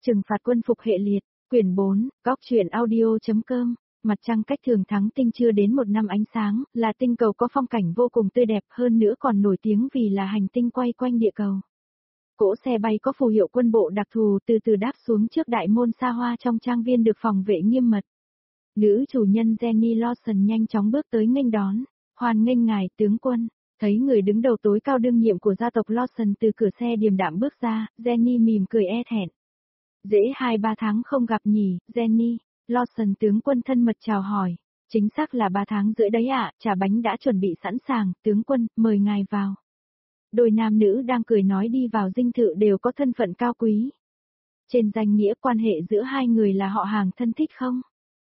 Trừng phạt quân phục hệ liệt, quyển 4, góc truyện audio.com. Mặt trăng cách thường thắng tinh chưa đến một năm ánh sáng, là tinh cầu có phong cảnh vô cùng tươi đẹp, hơn nữa còn nổi tiếng vì là hành tinh quay quanh địa cầu. Cỗ xe bay có phù hiệu quân bộ đặc thù từ từ đáp xuống trước đại môn xa hoa trong trang viên được phòng vệ nghiêm mật. Nữ chủ nhân Jenny Lawson nhanh chóng bước tới nghênh đón, hoan nghênh ngài tướng quân. Thấy người đứng đầu tối cao đương nhiệm của gia tộc Lawson từ cửa xe điềm đạm bước ra, Jenny mỉm cười e thẹn. Dễ 2-3 tháng không gặp nhỉ, Jenny. Lawson tướng quân thân mật chào hỏi. Chính xác là 3 tháng rưỡi đấy ạ, trà bánh đã chuẩn bị sẵn sàng, tướng quân, mời ngài vào. Đôi nam nữ đang cười nói đi vào dinh thự đều có thân phận cao quý. Trên danh nghĩa quan hệ giữa hai người là họ hàng thân thích không?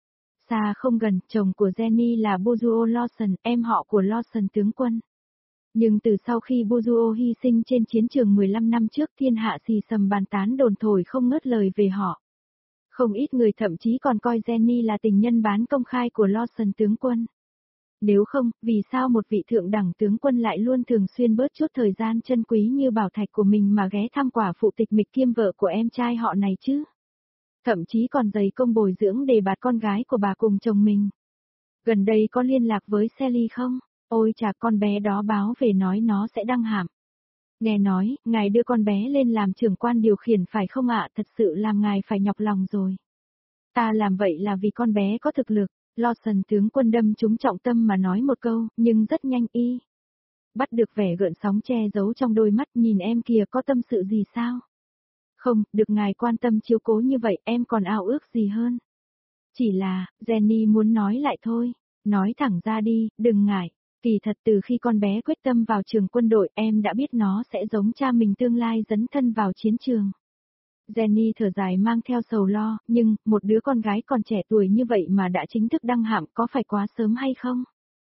Xa không gần, chồng của Jenny là Bozuo Lawson, em họ của Lawson tướng quân. Nhưng từ sau khi Bozuo hy sinh trên chiến trường 15 năm trước, thiên hạ xì xầm bàn tán đồn thổi không ngớt lời về họ. Không ít người thậm chí còn coi Jenny là tình nhân bán công khai của Lawson tướng quân. Nếu không, vì sao một vị thượng đẳng tướng quân lại luôn thường xuyên bớt chút thời gian chân quý như bảo thạch của mình mà ghé thăm quả phụ tịch mịch kiêm vợ của em trai họ này chứ? Thậm chí còn dày công bồi dưỡng đề bạt con gái của bà cùng chồng mình. Gần đây có liên lạc với Sally không? Ôi chà, con bé đó báo về nói nó sẽ đăng hàm. Nghe nói, ngài đưa con bé lên làm trưởng quan điều khiển phải không ạ? Thật sự làm ngài phải nhọc lòng rồi. Ta làm vậy là vì con bé có thực lực. Lawson tướng quân đâm trúng trọng tâm mà nói một câu, nhưng rất nhanh y. Bắt được vẻ gợn sóng che giấu trong đôi mắt, nhìn em kìa, có tâm sự gì sao? Không, được ngài quan tâm chiếu cố như vậy, em còn ao ước gì hơn. Chỉ là, Jenny muốn nói lại thôi. Nói thẳng ra đi, đừng ngại. Kỳ thật từ khi con bé quyết tâm vào trường quân đội, em đã biết nó sẽ giống cha mình tương lai dấn thân vào chiến trường. Jenny thở dài mang theo sầu lo, nhưng, một đứa con gái còn trẻ tuổi như vậy mà đã chính thức đăng hàm có phải quá sớm hay không?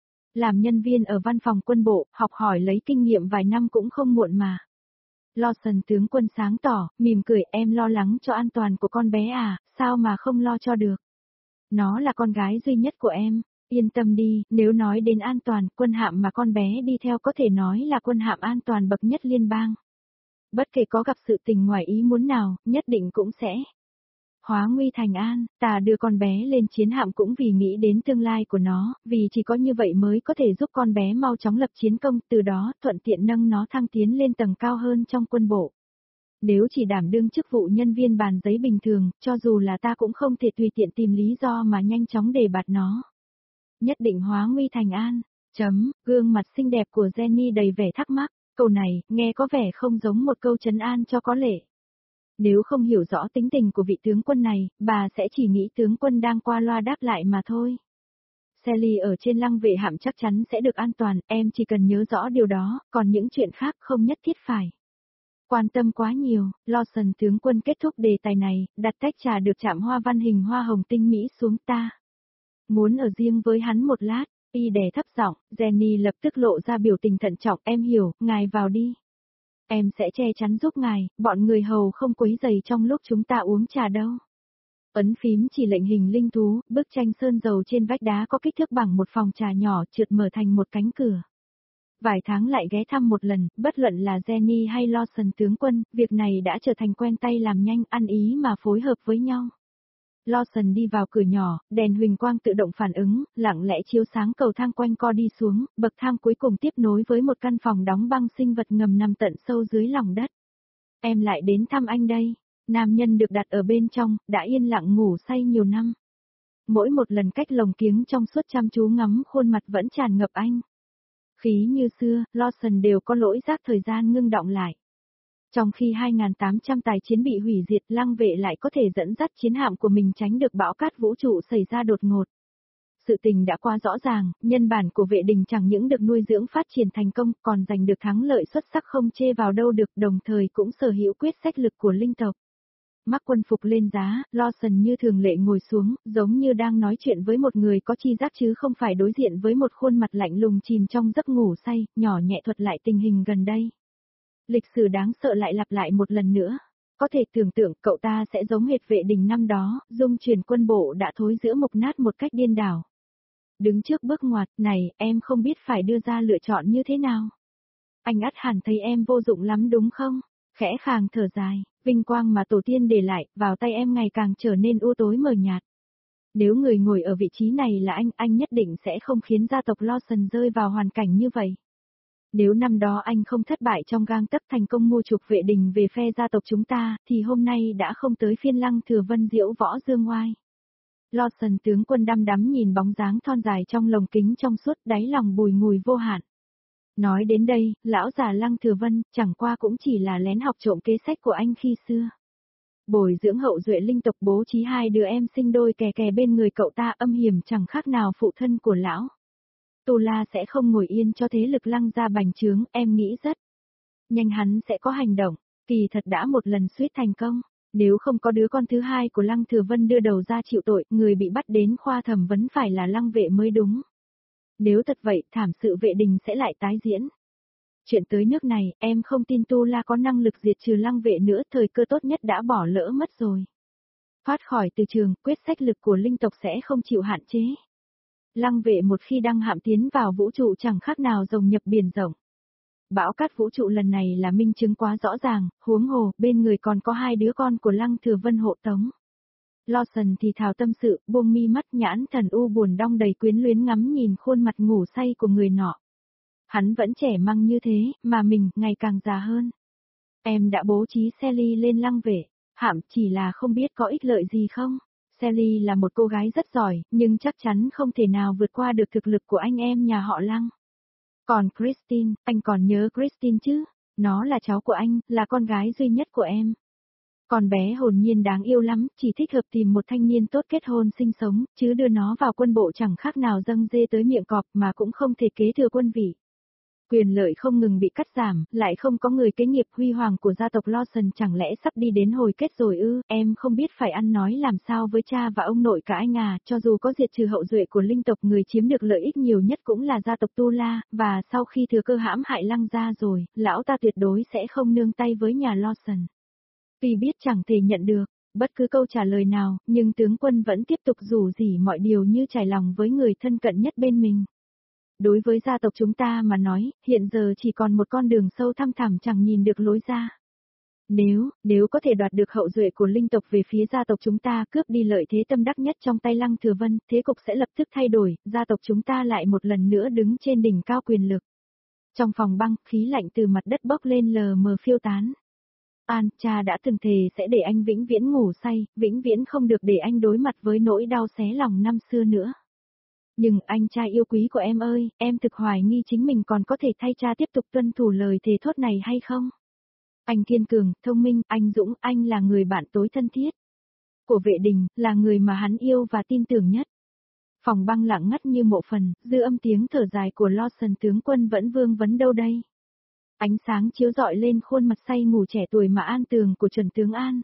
Làm nhân viên ở văn phòng quân bộ, học hỏi lấy kinh nghiệm vài năm cũng không muộn mà. Lawson tướng quân sáng tỏ, mỉm cười, em lo lắng cho an toàn của con bé à, sao mà không lo cho được? Nó là con gái duy nhất của em. Yên tâm đi, nếu nói đến an toàn, quân hạm mà con bé đi theo có thể nói là quân hạm an toàn bậc nhất liên bang. Bất kể có gặp sự tình ngoài ý muốn nào, nhất định cũng sẽ hóa nguy thành an. Ta đưa con bé lên chiến hạm cũng vì nghĩ đến tương lai của nó, vì chỉ có như vậy mới có thể giúp con bé mau chóng lập chiến công, từ đó thuận tiện nâng nó thăng tiến lên tầng cao hơn trong quân bộ. Nếu chỉ đảm đương chức vụ nhân viên bàn giấy bình thường, cho dù là ta cũng không thể tùy tiện tìm lý do mà nhanh chóng đề bạt nó. Nhất định hóa nguy thành an. Gương mặt xinh đẹp của Jenny đầy vẻ thắc mắc, câu này, nghe có vẻ không giống một câu trấn an cho có lệ. Nếu không hiểu rõ tính tình của vị tướng quân này, bà sẽ chỉ nghĩ tướng quân đang qua loa đáp lại mà thôi. Sally ở trên lăng vệ hạm chắc chắn sẽ được an toàn, em chỉ cần nhớ rõ điều đó, còn những chuyện khác không nhất thiết phải quan tâm quá nhiều. Lawson tướng quân kết thúc đề tài này, đặt tách trà được chạm hoa văn hình hoa hồng tinh mỹ xuống. Ta muốn ở riêng với hắn một lát. Y đè thấp giọng, Jenny lập tức lộ ra biểu tình thận trọng, em hiểu, ngài vào đi. Em sẽ che chắn giúp ngài, bọn người hầu không quấy rầy trong lúc chúng ta uống trà đâu. Ấn phím chỉ lệnh hình linh thú, bức tranh sơn dầu trên vách đá có kích thước bằng một phòng trà nhỏ trượt mở thành một cánh cửa. Vài tháng lại ghé thăm một lần, bất luận là Jenny hay Lawson tướng quân, việc này đã trở thành quen tay làm nhanh, ăn ý mà phối hợp với nhau. Lawson đi vào cửa nhỏ, đèn huỳnh quang tự động phản ứng, lặng lẽ chiếu sáng cầu thang quanh co đi xuống, bậc thang cuối cùng tiếp nối với một căn phòng đóng băng sinh vật ngầm nằm tận sâu dưới lòng đất. Em lại đến thăm anh đây. Nam nhân được đặt ở bên trong, đã yên lặng ngủ say nhiều năm. Mỗi một lần cách lồng kiếng trong suốt chăm chú ngắm khuôn mặt vẫn tràn ngập anh. Khí như xưa, Lawson đều có lỗi giác thời gian ngưng đọng lại. Trong khi 2.800 tài chiến bị hủy diệt, lăng vệ lại có thể dẫn dắt chiến hạm của mình tránh được bão cát vũ trụ xảy ra đột ngột. Sự tình đã qua rõ ràng, nhân bản của vệ đình chẳng những được nuôi dưỡng phát triển thành công, còn giành được thắng lợi xuất sắc không chê vào đâu được, đồng thời cũng sở hữu quyết sách lực của linh tộc. Mắc quân phục lên giá, Lawson như thường lệ ngồi xuống, giống như đang nói chuyện với một người có tri giác chứ không phải đối diện với một khuôn mặt lạnh lùng chìm trong giấc ngủ say, nhỏ nhẹ thuật lại tình hình gần đây. Lịch sử đáng sợ lại lặp lại một lần nữa. Có thể tưởng tượng cậu ta sẽ giống hệt vệ đình năm đó, dung chuyển quân bộ đã thối rữa mục nát một cách điên đảo. Đứng trước bước ngoặt này, em không biết phải đưa ra lựa chọn như thế nào. Anh ắt hẳn thấy em vô dụng lắm đúng không? Khẽ khàng thở dài, vinh quang mà tổ tiên để lại, vào tay em ngày càng trở nên u tối mờ nhạt. Nếu người ngồi ở vị trí này là anh nhất định sẽ không khiến gia tộc Lawson rơi vào hoàn cảnh như vậy. Nếu năm đó anh không thất bại trong gang tấc thành công mua chuộc vệ đình về phe gia tộc chúng ta, thì hôm nay đã không tới phiên Lăng Thừa Vân diễu võ dương oai. Lawson tướng quân đăm đắm nhìn bóng dáng thon dài trong lồng kính trong suốt, đáy lòng bùi ngùi vô hạn. Nói đến đây, lão già Lăng Thừa Vân chẳng qua cũng chỉ là lén học trộm kế sách của anh khi xưa. Bồi dưỡng hậu duệ linh tộc, bố trí hai đứa em sinh đôi kè kè bên người cậu ta, âm hiểm chẳng khác nào phụ thân của lão. Tu La sẽ không ngồi yên cho thế lực Lăng gia bành trướng, em nghĩ rất nhanh hắn sẽ có hành động, kỳ thật đã một lần suýt thành công. Nếu không có đứa con thứ hai của Lăng Thừa Vân đưa đầu ra chịu tội, người bị bắt đến khoa thẩm vấn phải là Lăng Vệ mới đúng. Nếu thật vậy, thảm sự vệ đình sẽ lại tái diễn. Chuyện tới nước này, em không tin Tu La có năng lực diệt trừ Lăng Vệ nữa, thời cơ tốt nhất đã bỏ lỡ mất rồi. Thoát khỏi từ trường, quyết sách lực của linh tộc sẽ không chịu hạn chế. Lăng Vệ một khi đăng hạm tiến vào vũ trụ chẳng khác nào rồng nhập biển rộng. Bão cát vũ trụ lần này là minh chứng quá rõ ràng, huống hồ, bên người còn có hai đứa con của Lăng Thừa Vân hộ tống. Lawson thì thào tâm sự, buông mi mắt, nhãn thần u buồn đong đầy quyến luyến ngắm nhìn khuôn mặt ngủ say của người nọ. Hắn vẫn trẻ măng như thế, mà mình, ngày càng già hơn. Em đã bố trí Sally lên Lăng Vệ, hạm chỉ là không biết có ích lợi gì không? Sally là một cô gái rất giỏi, nhưng chắc chắn không thể nào vượt qua được thực lực của anh em nhà họ Lăng. Còn Christine, anh còn nhớ Christine chứ? Nó là cháu của anh, là con gái duy nhất của em. Con bé hồn nhiên đáng yêu lắm, chỉ thích hợp tìm một thanh niên tốt kết hôn sinh sống, chứ đưa nó vào quân bộ chẳng khác nào dâng dê tới miệng cọp, mà cũng không thể kế thừa quân vị. Quyền lợi không ngừng bị cắt giảm, lại không có người kế nghiệp huy hoàng của gia tộc Lawson, chẳng lẽ sắp đi đến hồi kết rồi ư? Em không biết phải ăn nói làm sao với cha và ông nội cả anh à, cho dù có diệt trừ hậu duệ của linh tộc, người chiếm được lợi ích nhiều nhất cũng là gia tộc Tu La, và sau khi thừa cơ hãm hại Lăng gia rồi, lão ta tuyệt đối sẽ không nương tay với nhà Lawson. Tuy biết chẳng thể nhận được bất cứ câu trả lời nào, nhưng tướng quân vẫn tiếp tục rủ rỉ mọi điều như trải lòng với người thân cận nhất bên mình. Đối với gia tộc chúng ta mà nói, hiện giờ chỉ còn một con đường sâu thăm thẳm chẳng nhìn được lối ra. Nếu có thể đoạt được hậu duệ của linh tộc về phía gia tộc chúng ta, cướp đi lợi thế tâm đắc nhất trong tay Lăng Thừa Vân, thế cục sẽ lập tức thay đổi, gia tộc chúng ta lại một lần nữa đứng trên đỉnh cao quyền lực. Trong phòng băng, khí lạnh từ mặt đất bốc lên lờ mờ phiêu tán. An, cha đã từng thề sẽ để anh vĩnh viễn ngủ say, vĩnh viễn không được để anh đối mặt với nỗi đau xé lòng năm xưa nữa. Nhưng anh trai yêu quý của em ơi, em thực hoài nghi chính mình còn có thể thay cha tiếp tục tuân thủ lời thề thốt này hay không? Anh kiên cường, thông minh, anh dũng, anh là người bạn tối thân thiết của vệ đình, là người mà hắn yêu và tin tưởng nhất. Phòng băng lặng ngắt như mộ phần, dư âm tiếng thở dài của Lawson tướng quân vẫn vương vấn đâu đây. Ánh sáng chiếu rọi lên khuôn mặt say ngủ trẻ tuổi mà an tường của chuẩn tướng An.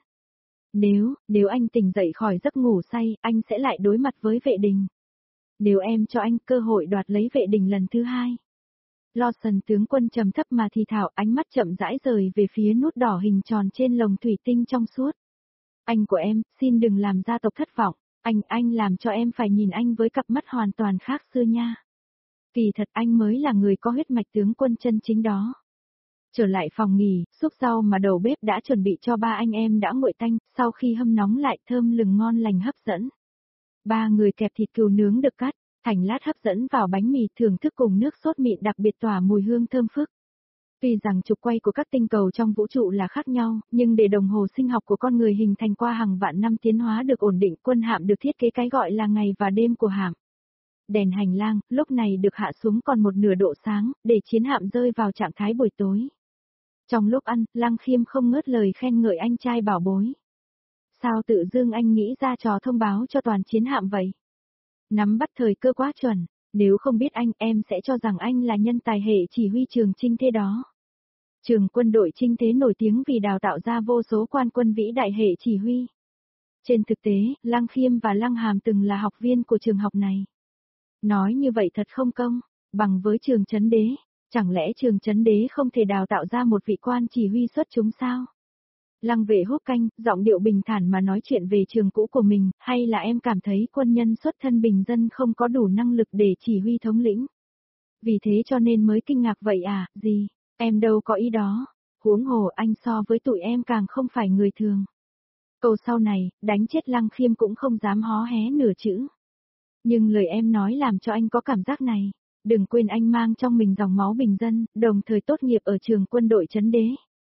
Nếu anh tỉnh dậy khỏi giấc ngủ say, anh sẽ lại đối mặt với vệ đình. Nếu em cho anh cơ hội đoạt lấy vệ đình lần thứ hai. Lawson tướng quân trầm thấp mà thì thào, ánh mắt chậm rãi rời về phía nút đỏ hình tròn trên lồng thủy tinh trong suốt. Anh của em, xin đừng làm gia tộc thất vọng, anh làm cho em phải nhìn anh với cặp mắt hoàn toàn khác xưa nha. Kỳ thật anh mới là người có huyết mạch tướng quân chân chính đó. Trở lại phòng nghỉ, xúc rau mà đầu bếp đã chuẩn bị cho ba anh em đã nguội tanh, sau khi hâm nóng lại thơm lừng ngon lành hấp dẫn. Ba người kẹp thịt cừu nướng được cắt thành lát hấp dẫn vào bánh mì, thưởng thức cùng nước sốt mịn đặc biệt tỏa mùi hương thơm phức. Tuy rằng trục quay của các tinh cầu trong vũ trụ là khác nhau, nhưng để đồng hồ sinh học của con người hình thành qua hàng vạn năm tiến hóa được ổn định, quân hạm được thiết kế cái gọi là ngày và đêm của hạm. Đèn hành lang, lúc này được hạ xuống còn một nửa độ sáng, để chiến hạm rơi vào trạng thái buổi tối. Trong lúc ăn, Lăng Khiêm không ngớt lời khen ngợi anh trai bảo bối. Sao tự dưng anh nghĩ ra trò thông báo cho toàn chiến hạm vậy? Nắm bắt thời cơ quá chuẩn, nếu không biết anh, em sẽ cho rằng anh là nhân tài hệ chỉ huy trường chinh thế đó. Trường quân đội chinh thế nổi tiếng vì đào tạo ra vô số quan quân vĩ đại hệ chỉ huy. Trên thực tế, Lăng Khiêm và Lăng Hàm từng là học viên của trường học này. Nói như vậy thật không công, bằng với trường Chấn Đế, chẳng lẽ trường Chấn Đế không thể đào tạo ra một vị quan chỉ huy xuất chúng sao? Lăng Vệ húp canh, giọng điệu bình thản mà nói chuyện về trường cũ của mình, hay là em cảm thấy quân nhân xuất thân bình dân không có đủ năng lực để chỉ huy thống lĩnh? Vì thế cho nên mới kinh ngạc vậy à, gì? Em đâu có ý đó. Huống hồ anh so với tụi em càng không phải người thường. Câu sau này, đánh chết Lăng Khiêm cũng không dám hó hé nửa chữ. Nhưng lời em nói làm cho anh có cảm giác này. Đừng quên anh mang trong mình dòng máu bình dân, đồng thời tốt nghiệp ở trường quân đội trấn đế.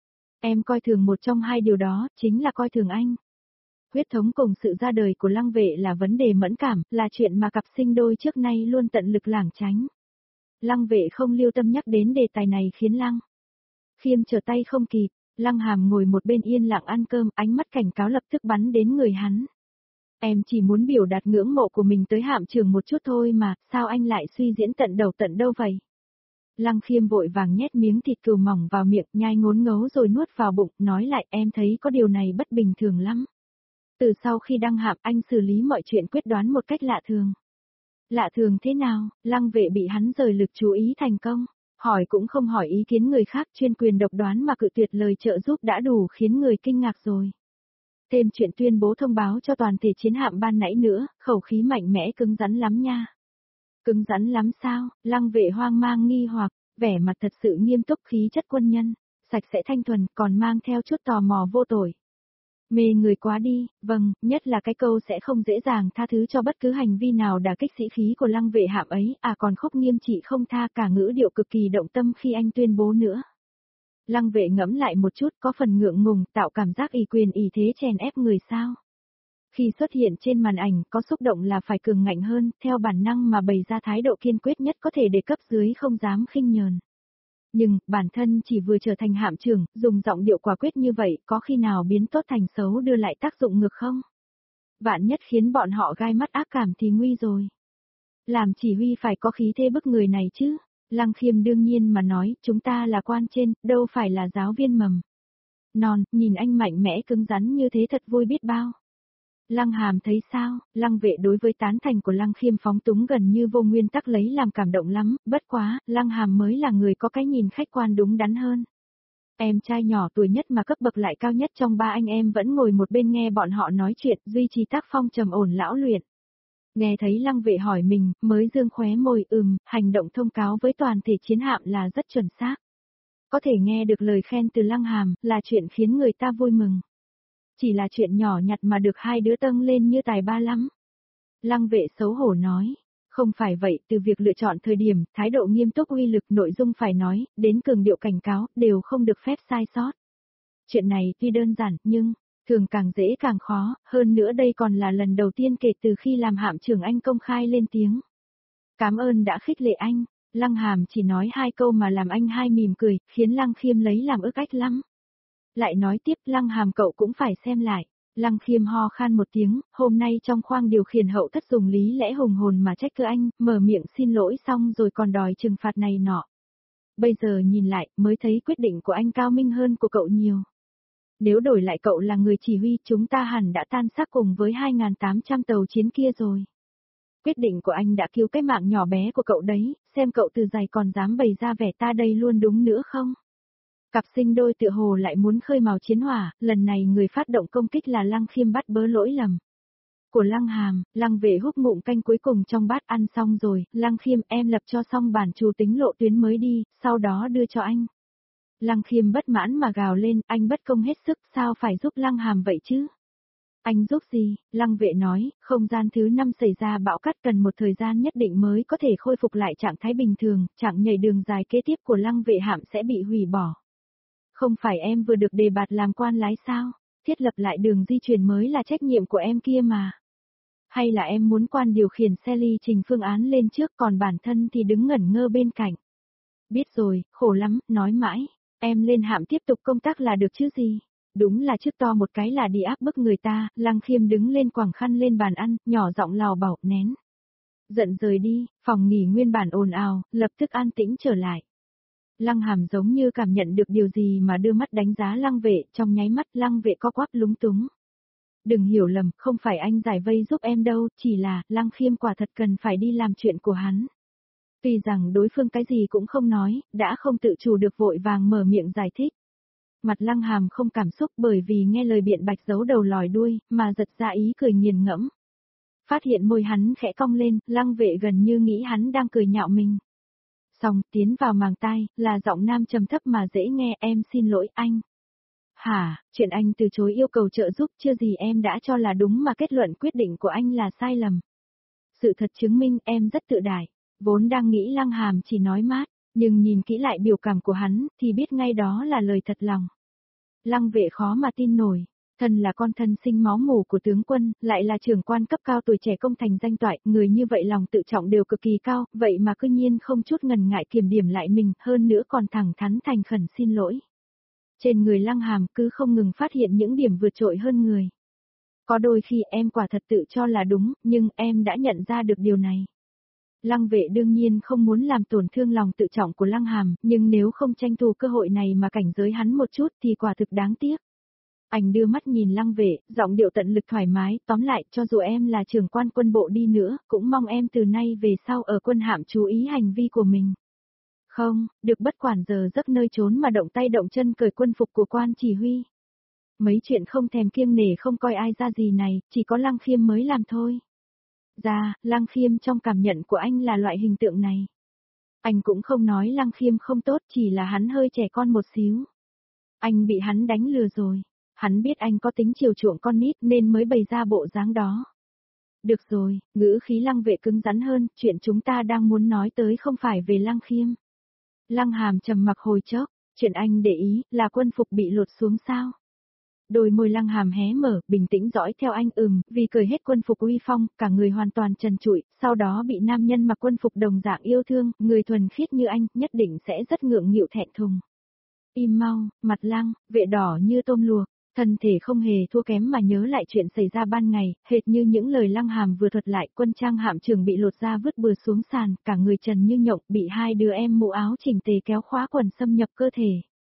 Em coi thường một trong hai điều đó, chính là coi thường anh. Huyết thống cùng sự ra đời của Lăng Vệ là vấn đề mẫn cảm, là chuyện mà cặp sinh đôi trước nay luôn tận lực lảng tránh. Lăng Vệ không lưu tâm nhắc đến đề tài này khiến Lăng Khiêm trở tay không kịp. Lăng Hàm ngồi một bên yên lặng ăn cơm, ánh mắt cảnh cáo lập tức bắn đến người hắn. Em chỉ muốn biểu đạt ngưỡng mộ của mình tới Hạm Trường một chút thôi mà, sao anh lại suy diễn tận đầu tận đâu vậy? Lăng Khiêm vội vàng nhét miếng thịt cừu mỏng vào miệng, nhai ngốn ngấu rồi nuốt vào bụng, nói lại em thấy có điều này bất bình thường lắm. Từ sau khi đăng hạm anh xử lý mọi chuyện quyết đoán một cách lạ thường. Lạ thường thế nào? Lăng Vệ bị hắn rời lực chú ý thành công. Hỏi cũng không hỏi ý kiến người khác, chuyên quyền độc đoán mà cự tuyệt lời trợ giúp đã đủ khiến người kinh ngạc rồi. Thêm chuyện tuyên bố thông báo cho toàn thể chiến hạm ban nãy nữa, khẩu khí mạnh mẽ cứng rắn lắm nha. Cứng rắn lắm sao? Lăng Vệ hoang mang nghi hoặc, vẻ mặt thật sự nghiêm túc, khí chất quân nhân, sạch sẽ thanh thuần, còn mang theo chút tò mò vô tội. Mê người quá đi, vâng, nhất là cái câu sẽ không dễ dàng tha thứ cho bất cứ hành vi nào đả kích sĩ khí của Lăng Vệ hạm ấy, còn khúc nghiêm trị không tha, cả ngữ điệu cực kỳ động tâm khi anh tuyên bố nữa. Lăng Vệ ngẫm lại một chút, có phần ngượng ngùng, tạo cảm giác ỷ quyền ỷ thế chèn ép người sao. Khi xuất hiện trên màn ảnh, có xúc động là phải cường ngạnh hơn, theo bản năng mà bày ra thái độ kiên quyết nhất có thể để cấp dưới không dám khinh nhờn. Nhưng, bản thân chỉ vừa trở thành hạm trưởng, dùng giọng điệu quả quyết như vậy, có khi nào biến tốt thành xấu đưa lại tác dụng ngược không? Vạn nhất khiến bọn họ gai mắt ác cảm thì nguy rồi. Làm chỉ huy phải có khí thế bức người này chứ. Lăng Khiêm đương nhiên mà nói, chúng ta là quan trên, đâu phải là giáo viên mầm non, nhìn anh mạnh mẽ cứng rắn như thế thật vui biết bao. Lăng Hàm thấy sao? Lăng Vệ đối với tán thành của Lăng Khiêm phóng túng gần như vô nguyên tắc lấy làm cảm động lắm, bất quá, Lăng Hàm mới là người có cái nhìn khách quan đúng đắn hơn. Em trai nhỏ tuổi nhất mà cấp bậc lại cao nhất trong ba anh em vẫn ngồi một bên nghe bọn họ nói chuyện, duy trì tác phong trầm ổn lão luyện. Nghe thấy Lăng Vệ hỏi mình, mới dương khóe môi, hành động thông cáo với toàn thể chiến hạm là rất chuẩn xác. Có thể nghe được lời khen từ Lăng Hàm, là chuyện khiến người ta vui mừng. Chỉ là chuyện nhỏ nhặt mà được hai đứa tâng lên như tài ba lắm. Lăng Vệ xấu hổ nói, không phải vậy, từ việc lựa chọn thời điểm, thái độ nghiêm túc uy lực nội dung phải nói, đến cường điệu cảnh cáo, đều không được phép sai sót. Chuyện này tuy đơn giản, nhưng, thường càng dễ càng khó, hơn nữa đây còn là lần đầu tiên kể từ khi làm hạm trưởng anh công khai lên tiếng. Cảm ơn đã khích lệ anh. Lăng Hàm chỉ nói hai câu mà làm anh hai mỉm cười, khiến Lăng Khiêm lấy làm ức ách lắm. Lại nói tiếp, Lăng Hàm cậu cũng phải xem lại. Lăng Khiêm ho khan một tiếng, hôm nay trong khoang điều khiển hậu thất dùng lý lẽ hùng hồn mà trách cứ anh, mở miệng xin lỗi xong rồi còn đòi trừng phạt này nọ. Bây giờ nhìn lại, mới thấy quyết định của anh cao minh hơn của cậu nhiều. Nếu đổi lại cậu là người chỉ huy, chúng ta hẳn đã tan xác cùng với 2.800 tàu chiến kia rồi. Quyết định của anh đã cứu cái mạng nhỏ bé của cậu đấy, xem cậu từ giày còn dám bày ra vẻ ta đây luôn đúng nữa không? Cặp sinh đôi tựa hồ lại muốn khơi mào chiến hỏa, lần này người phát động công kích là Lăng Khiêm bắt bớ lỗi lầm của Lăng Hàm. Lăng Vệ húp ngụm canh cuối cùng trong bát, ăn xong rồi, Lăng Khiêm em lập cho xong bản chủ tính lộ tuyến mới đi, sau đó đưa cho anh. Lăng Khiêm bất mãn mà gào lên, anh bất công hết sức, sao phải giúp Lăng Hàm vậy chứ? Anh giúp gì? Lăng Vệ nói, không gian thứ 5 xảy ra bão cát cần một thời gian nhất định mới có thể khôi phục lại trạng thái bình thường, chặng nhảy đường dài kế tiếp của Lăng Vệ hạm sẽ bị hủy bỏ. Không phải em vừa được đề bạt làm quan lái sao? Thiết lập lại đường di chuyển mới là trách nhiệm của em kia mà. Hay là em muốn quan điều khiển xe ly trình phương án lên trước còn bản thân thì đứng ngẩn ngơ bên cạnh? Biết rồi, khổ lắm, nói mãi. Em lên hạm tiếp tục công tác là được chứ gì? Đúng là chức to một cái là đi áp bức người ta. Lăng Khiêm đứng lên quẳng khăn lên bàn ăn, nhỏ giọng lào bảo, nén giận rời đi. Phòng nghỉ nguyên bản ồn ào, lập tức an tĩnh trở lại. Lăng Hàm giống như cảm nhận được điều gì mà đưa mắt đánh giá Lăng Vệ, trong nháy mắt Lăng Vệ co quắp lúng túng. Đừng hiểu lầm, không phải anh giải vây giúp em đâu, chỉ là, Lăng Khiêm quả thật cần phải đi làm chuyện của hắn. Tuy rằng đối phương cái gì cũng không nói, đã không tự chủ được vội vàng mở miệng giải thích. Mặt Lăng Hàm không cảm xúc bởi vì nghe lời biện bạch giấu đầu lòi đuôi, mà giật ra ý cười nghiền ngẫm. Phát hiện môi hắn khẽ cong lên, Lăng Vệ gần như nghĩ hắn đang cười nhạo mình. Xong, tiến vào màng tai, là giọng nam trầm thấp mà dễ nghe, em xin lỗi anh. Hả, chuyện anh từ chối yêu cầu trợ giúp chưa gì em đã cho là đúng mà kết luận quyết định của anh là sai lầm. Sự thật chứng minh em rất tự đại, vốn đang nghĩ Lăng Hàm chỉ nói mát, nhưng nhìn kỹ lại biểu cảm của hắn thì biết ngay đó là lời thật lòng. Lăng Vệ khó mà tin nổi, thân là con thân sinh máu mủ của tướng quân, lại là trưởng quan cấp cao tuổi trẻ công thành danh toại, người như vậy lòng tự trọng đều cực kỳ cao, vậy mà cứ nhiên không chút ngần ngại kiểm điểm lại mình, hơn nữa còn thẳng thắn thành khẩn xin lỗi. Trên người Lăng Hàm cứ không ngừng phát hiện những điểm vượt trội hơn người. Có đôi khi em quả thật tự cho là đúng, nhưng em đã nhận ra được điều này. Lăng Vệ đương nhiên không muốn làm tổn thương lòng tự trọng của Lăng Hàm, nhưng nếu không tranh thủ cơ hội này mà cảnh giới hắn một chút thì quả thực đáng tiếc. Anh đưa mắt nhìn Lăng Vệ, giọng điệu tận lực thoải mái, tóm lại, cho dù em là trưởng quan quân bộ đi nữa, cũng mong em từ nay về sau ở quân hạm chú ý hành vi của mình. Không, được bất quản giờ giấc nơi trốn mà động tay động chân cởi quân phục của quan chỉ huy. Mấy chuyện không thèm kiêng nể không coi ai ra gì này, chỉ có Lăng Khiêm mới làm thôi. Lăng Khiêm trong cảm nhận của anh là loại hình tượng này. Anh cũng không nói Lăng Khiêm không tốt, chỉ là hắn hơi trẻ con một xíu. Anh bị hắn đánh lừa rồi. Hắn biết anh có tính chiều chuộng con nít nên mới bày ra bộ dáng đó. Được rồi, ngữ khí Lăng Vệ cứng rắn hơn, chuyện chúng ta đang muốn nói tới không phải về Lăng Khiêm. Lăng Hàm trầm mặc hồi chốc, chuyện anh để ý là quân phục bị lột xuống sao. Đôi môi Lăng Hàm hé mở, bình tĩnh dõi theo anh vì cởi hết quân phục uy phong, cả người hoàn toàn trần trụi, sau đó bị nam nhân mặc quân phục đồng dạng yêu thương, người thuần khiết như anh, nhất định sẽ rất ngượng nghịu thẹn thùng. Im mau, mặt Lăng, Vệ đỏ như tôm luộc, thân thể không hề thua kém mà nhớ lại chuyện xảy ra ban ngày, hệt như những lời Lăng Hàm vừa thuật lại, quân trang hạm trưởng bị lột ra vứt bừa xuống sàn, cả người trần như nhộng, bị hai đứa em mũ áo chỉnh tề kéo khóa quần xâm nhập cơ thể.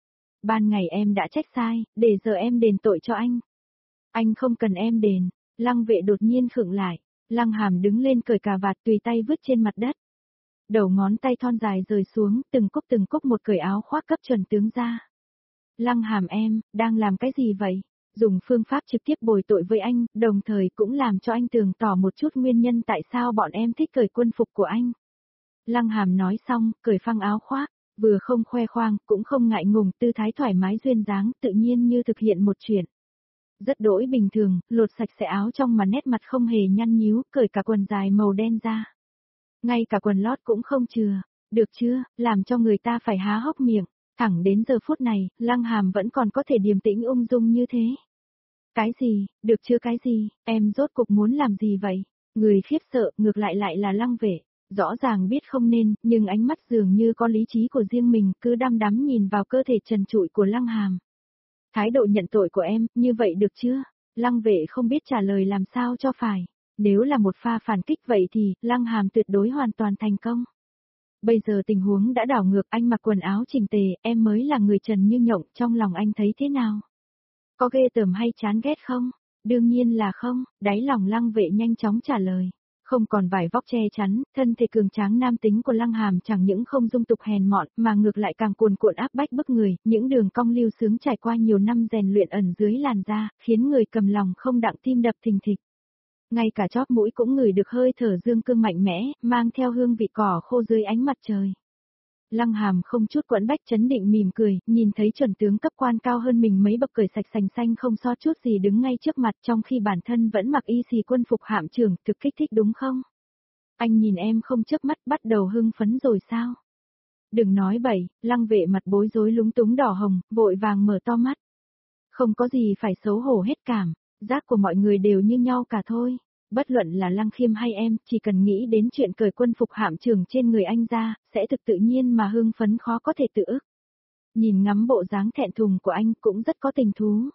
Ban ngày em đã trách sai, để giờ em đền tội cho anh. Anh không cần em đền. Lăng Vệ đột nhiên khựng lại. Lăng Hàm đứng lên cởi cà vạt tùy tay vứt trên mặt đất. Đầu ngón tay thon dài rời xuống, từng cúc một cởi áo khoác cấp chuẩn tướng ra. Lăng Hàm em, đang làm cái gì vậy? Dùng phương pháp trực tiếp bồi tội với anh, đồng thời cũng làm cho anh tường tỏ một chút nguyên nhân tại sao bọn em thích cởi quân phục của anh. Lăng Hàm nói xong, cởi phăng áo khoác. Vừa không khoe khoang, cũng không ngại ngùng, tư thái thoải mái duyên dáng, tự nhiên như thực hiện một chuyện. Rất đỗi bình thường, lột sạch sẽ áo trong mà nét mặt không hề nhăn nhíu, cởi cả quần dài màu đen ra. Ngay cả quần lót cũng không chừa, được chưa, làm cho người ta phải há hốc miệng. Thẳng đến giờ phút này, Lăng Hàm vẫn còn có thể điềm tĩnh ung dung như thế. Cái gì, được chưa cái gì, em rốt cục muốn làm gì vậy? Người khiếp sợ, ngược lại là Lăng Vệ. Rõ ràng biết không nên, nhưng ánh mắt dường như có lý trí của riêng mình, cứ đăm đắm nhìn vào cơ thể trần trụi của Lăng Hàm. Thái độ nhận tội của em, như vậy được chưa? Lăng Vệ không biết trả lời làm sao cho phải. Nếu là một pha phản kích vậy thì, Lăng Hàm tuyệt đối hoàn toàn thành công. Bây giờ tình huống đã đảo ngược, anh mặc quần áo chỉnh tề, em mới là người trần như nhộng, trong lòng anh thấy thế nào? Có ghê tởm hay chán ghét không? Đương nhiên là không, đáy lòng Lăng Vệ nhanh chóng trả lời. Không còn vải vóc che chắn, thân thể cường tráng nam tính của Lăng Hàm chẳng những không dung tục hèn mọn, mà ngược lại càng cuồn cuộn áp bách bức người, những đường cong lưu sướng trải qua nhiều năm rèn luyện ẩn dưới làn da, khiến người cầm lòng không đặng tim đập thình thịch. Ngay cả chóp mũi cũng ngửi được hơi thở dương cương mạnh mẽ, mang theo hương vị cỏ khô dưới ánh mặt trời. Lăng Hàm không chút quẫn bách chấn định mỉm cười, nhìn thấy chuẩn tướng cấp quan cao hơn mình mấy bậc cởi sạch sành xanh không sót chút gì đứng ngay trước mặt trong khi bản thân vẫn mặc y xì quân phục hạm trưởng, thực kích thích đúng không? Anh nhìn em không chớp mắt bắt đầu hưng phấn rồi sao? Đừng nói bậy, Lăng Vệ mặt bối rối lúng túng đỏ hồng, vội vàng mở to mắt. Không có gì phải xấu hổ hết cảm, giác của mọi người đều như nhau cả thôi. Bất luận là Lăng Khiêm hay em, chỉ cần nghĩ đến chuyện cởi quân phục hạm trưởng trên người anh ra, sẽ thực tự nhiên mà hưng phấn khó có thể tự ức. Nhìn ngắm bộ dáng thẹn thùng của anh cũng rất có tình thú.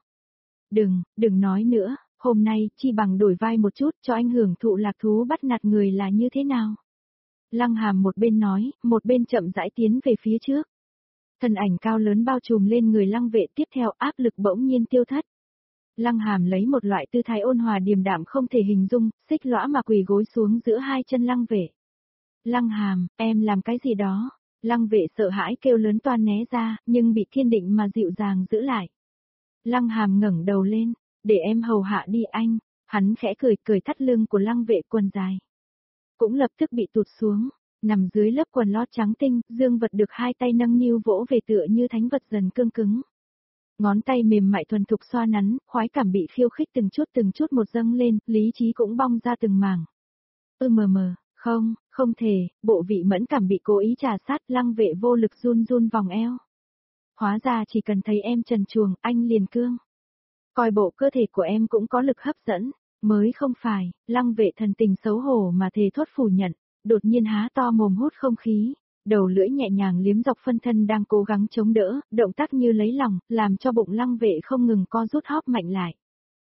Đừng nói nữa, hôm nay chi bằng đổi vai một chút cho anh hưởng thụ lạc thú bắt nạt người là như thế nào. Lăng Hàm một bên nói, một bên chậm rãi tiến về phía trước. Thân ảnh cao lớn bao trùm lên người Lăng Vệ, tiếp theo áp lực bỗng nhiên tiêu thất. Lăng Hàm lấy một loại tư thái ôn hòa điềm đạm không thể hình dung, xích lõa mà quỳ gối xuống giữa hai chân Lăng Vệ. Lăng Hàm, em làm cái gì đó? Lăng Vệ sợ hãi kêu lớn toan né ra, nhưng bị kiên định mà dịu dàng giữ lại. Lăng Hàm ngẩng đầu lên, để em hầu hạ đi anh. Hắn khẽ cười thắt lưng của Lăng Vệ quần dài. Cũng lập tức bị tụt xuống. Nằm dưới lớp quần lót trắng tinh, Dương Vật được hai tay nâng niu vỗ về tựa như thánh vật dần cương cứng. Ngón tay mềm mại thuần thục xoa nắn, khoái cảm bị khiêu khích từng chút một dâng lên, lý trí cũng bong ra từng mảng. Mờ, không, không thể, bộ vị mẫn cảm bị cố ý trà sát, Lăng Vệ vô lực run run vòng eo. Hóa ra chỉ cần thấy em trần truồng, anh liền cương. Coi bộ cơ thể của em cũng có lực hấp dẫn, mới không phải, Lăng Vệ thần tình xấu hổ mà thề thốt phủ nhận, đột nhiên há to mồm hút không khí, đầu lưỡi nhẹ nhàng liếm dọc phân thân đang cố gắng chống đỡ, động tác như lấy lòng, làm cho bụng Lăng Vệ không ngừng co rút hóp mạnh lại.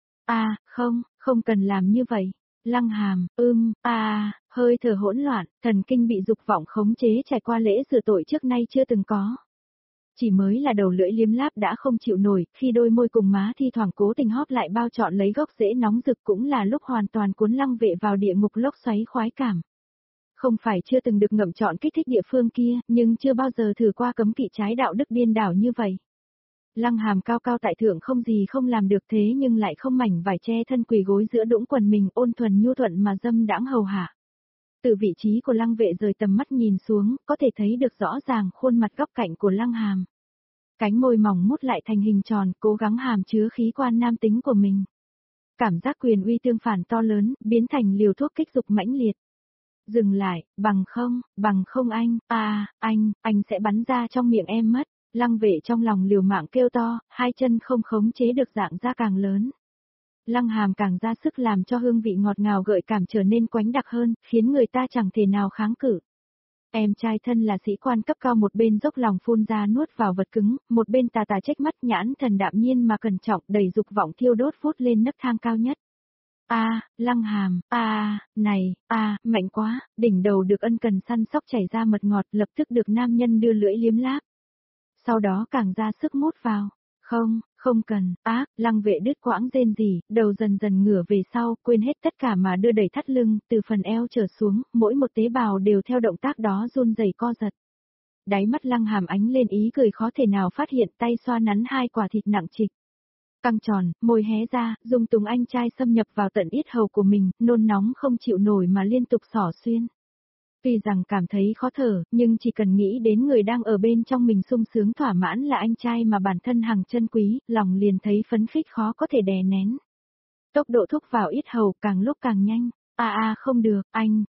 Không cần làm như vậy. Lăng Hàm, hơi thở hỗn loạn, thần kinh bị dục vọng khống chế trải qua lễ rửa tội trước nay chưa từng có. Chỉ mới là đầu lưỡi liếm láp đã không chịu nổi, khi đôi môi cùng má thi thoảng cố tình hóp lại bao trọn lấy gốc rễ nóng rực cũng là lúc hoàn toàn cuốn Lăng Vệ vào địa ngục lốc xoáy khoái cảm. Không phải chưa từng được ngậm trọn kích thích địa phương kia, nhưng chưa bao giờ thử qua cấm kỵ trái đạo đức điên đảo như vậy. Lăng Hàm cao cao tại thượng không gì không làm được thế nhưng lại không mảnh vải che thân quỳ gối giữa đũng quần mình ôn thuần nhu thuận mà dâm đãng hầu hạ. Từ vị trí của Lăng Vệ rời tầm mắt nhìn xuống, có thể thấy được rõ ràng khuôn mặt góc cạnh của Lăng Hàm. Cánh môi mỏng mút lại thành hình tròn, cố gắng hàm chứa khí quan nam tính của mình. Cảm giác quyền uy tương phản to lớn, biến thành liều thuốc kích dục mãnh liệt. Dừng lại, bằng không anh sẽ bắn ra trong miệng em mất. Lăng Vệ trong lòng liều mạng kêu to, hai chân không khống chế được dạng ra càng lớn. Lăng Hàm càng ra sức làm cho hương vị ngọt ngào gợi cảm trở nên quánh đặc hơn, khiến người ta chẳng thể nào kháng cự. Em trai thân là sĩ quan cấp cao một bên dốc lòng phun ra nuốt vào vật cứng, một bên tà tà trách mắt nhãn thần đạm nhiên mà cẩn trọng đầy dục vọng thiêu đốt vút lên nấc thang cao nhất. Lăng Hàm, mạnh quá, đỉnh đầu được ân cần săn sóc chảy ra mật ngọt lập tức được nam nhân đưa lưỡi liếm láp. Sau đó càng ra sức mút vào. Không cần, Lăng Vệ đứt quãng rên rỉ, đầu dần dần ngửa về sau, quên hết tất cả mà đưa đẩy thắt lưng, từ phần eo trở xuống, mỗi một tế bào đều theo động tác đó run rẩy co giật. Đáy mắt Lăng Hàm ánh lên ý cười khó thể nào phát hiện, tay xoa nắn hai quả thịt nặng trịch. Căng tròn, môi hé ra, dung túng anh trai xâm nhập vào tận yết hầu của mình, nôn nóng không chịu nổi mà liên tục xỏ xuyên. Tuy rằng cảm thấy khó thở, nhưng chỉ cần nghĩ đến người đang ở bên trong mình sung sướng thỏa mãn là anh trai mà bản thân hằng chân quý, lòng liền thấy phấn khích khó có thể đè nén. Tốc độ thúc vào yết hầu càng lúc càng nhanh. Không được, anh,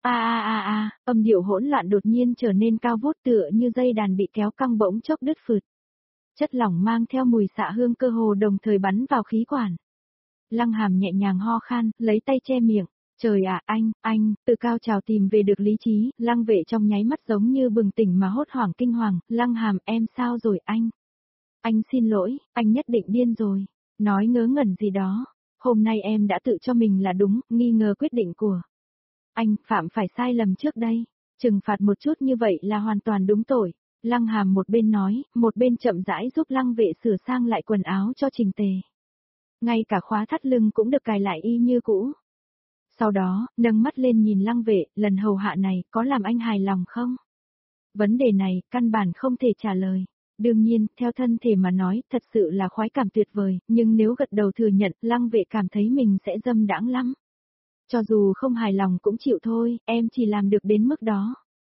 âm điệu hỗn loạn đột nhiên trở nên cao vút tựa như dây đàn bị kéo căng bỗng chốc đứt phượt. Chất lỏng mang theo mùi xạ hương cơ hồ đồng thời bắn vào khí quản. Lăng Hàm nhẹ nhàng ho khan, lấy tay che miệng. Trời ạ, anh, từ cao trào tìm về được lý trí, Lăng Vệ trong nháy mắt giống như bừng tỉnh mà hốt hoảng kinh hoàng, Lăng Hàm em sao rồi anh? Anh xin lỗi, anh nhất định điên rồi. Nói ngớ ngẩn gì đó. Hôm nay em đã tự cho mình là đúng, nghi ngờ quyết định của anh, phạm phải sai lầm trước đây. Trừng phạt một chút như vậy là hoàn toàn đúng tội. Lăng Hàm một bên nói, một bên chậm rãi giúp Lăng Vệ sửa sang lại quần áo cho chỉnh tề. Ngay cả khóa thắt lưng cũng được cài lại y như cũ. Sau đó, nâng mắt lên nhìn Lăng Vệ, lần hầu hạ này có làm anh hài lòng không? Vấn đề này, căn bản không thể trả lời. Đương nhiên, theo thân thể mà nói, thật sự là khoái cảm tuyệt vời, nhưng nếu gật đầu thừa nhận, Lăng Vệ cảm thấy mình sẽ dâm đãng lắm. Cho dù không hài lòng cũng chịu thôi, em chỉ làm được đến mức đó.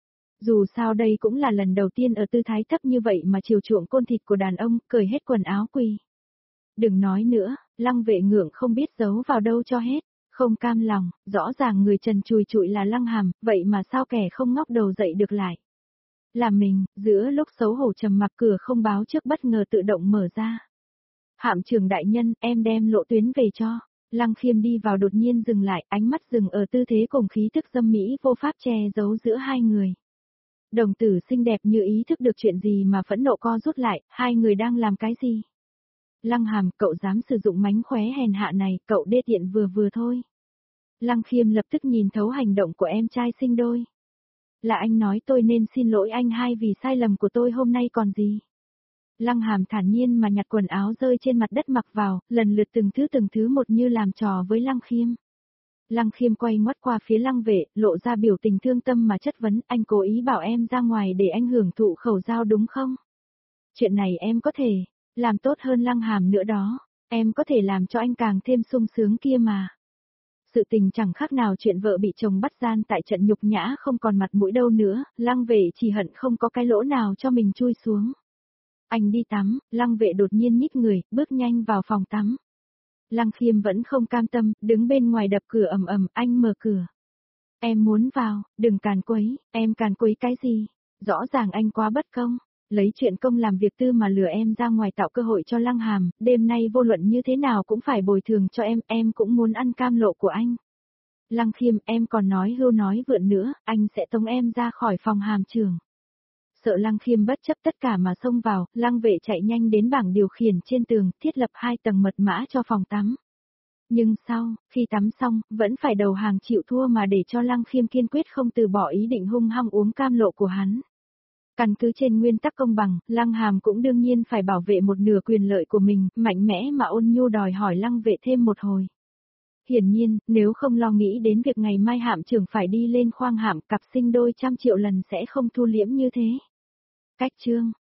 Dù sao đây cũng là lần đầu tiên ở tư thái thấp như vậy mà chiều chuộng côn thịt của đàn ông, cởi hết quần áo quỳ. Đừng nói nữa, Lăng Vệ ngượng không biết giấu vào đâu cho hết. Không cam lòng, rõ ràng người trần chùi trụi là Lăng Hàm, vậy mà sao kẻ không ngóc đầu dậy được lại. Là mình, giữa lúc xấu hổ trầm mặc cửa không báo trước bất ngờ tự động mở ra. Hạm trưởng đại nhân, em đem lộ tuyến về cho. Lăng Khiêm đi vào đột nhiên dừng lại, ánh mắt dừng ở tư thế cùng khí thức dâm mỹ vô pháp che giấu giữa hai người. Đồng tử xinh đẹp như ý thức được chuyện gì mà phẫn nộ co rút lại, hai người đang làm cái gì? Lăng Hàm, cậu dám sử dụng mánh khóe hèn hạ này, cậu đê tiện vừa vừa thôi. Lăng Khiêm lập tức nhìn thấu hành động của em trai sinh đôi. Là anh nói tôi nên xin lỗi anh hai vì sai lầm của tôi hôm nay còn gì. Lăng Hàm thản nhiên mà nhặt quần áo rơi trên mặt đất mặc vào, lần lượt từng thứ một như làm trò với Lăng Khiêm. Lăng Khiêm quay ngoắt qua phía Lăng Vệ, lộ ra biểu tình thương tâm mà chất vấn, anh cố ý bảo em ra ngoài để anh hưởng thụ khẩu giao đúng không? Chuyện này em có thể làm tốt hơn Lăng Hàm nữa đó, em có thể làm cho anh càng thêm sung sướng kia mà. Sự tình chẳng khác nào chuyện vợ bị chồng bắt gian tại trận nhục nhã không còn mặt mũi đâu nữa, Lăng Vệ chỉ hận không có cái lỗ nào cho mình chui xuống. Anh đi tắm, Lăng Vệ đột nhiên nhích người, bước nhanh vào phòng tắm. Lăng Khiêm vẫn không cam tâm, đứng bên ngoài đập cửa ầm ầm, anh mở cửa. Em muốn vào, đừng càn quấy, em càn quấy cái gì? Rõ ràng anh quá bất công, lấy chuyện công làm việc tư mà lừa em ra ngoài tạo cơ hội cho Lăng Hàm, đêm nay vô luận như thế nào cũng phải bồi thường cho em cũng muốn ăn cam lộ của anh. Lăng Khiêm, em còn nói hưu nói vượn nữa, anh sẽ tống em ra khỏi phòng hàm trường. Sợ Lăng Khiêm bất chấp tất cả mà xông vào, Lăng Vệ chạy nhanh đến bảng điều khiển trên tường, thiết lập 2 tầng mật mã cho phòng tắm. Nhưng sau, khi tắm xong, vẫn phải đầu hàng chịu thua mà để cho Lăng Khiêm kiên quyết không từ bỏ ý định hung hăng uống cam lộ của hắn. Căn cứ trên nguyên tắc công bằng, Lăng Hàm cũng đương nhiên phải bảo vệ một nửa quyền lợi của mình, mạnh mẽ mà ôn nhu đòi hỏi Lăng Vệ thêm một hồi. Hiển nhiên, nếu không lo nghĩ đến việc ngày mai hạm trưởng phải đi lên khoang hạm, cặp sinh đôi trăm triệu lần sẽ không thu liễm như thế. Cách chương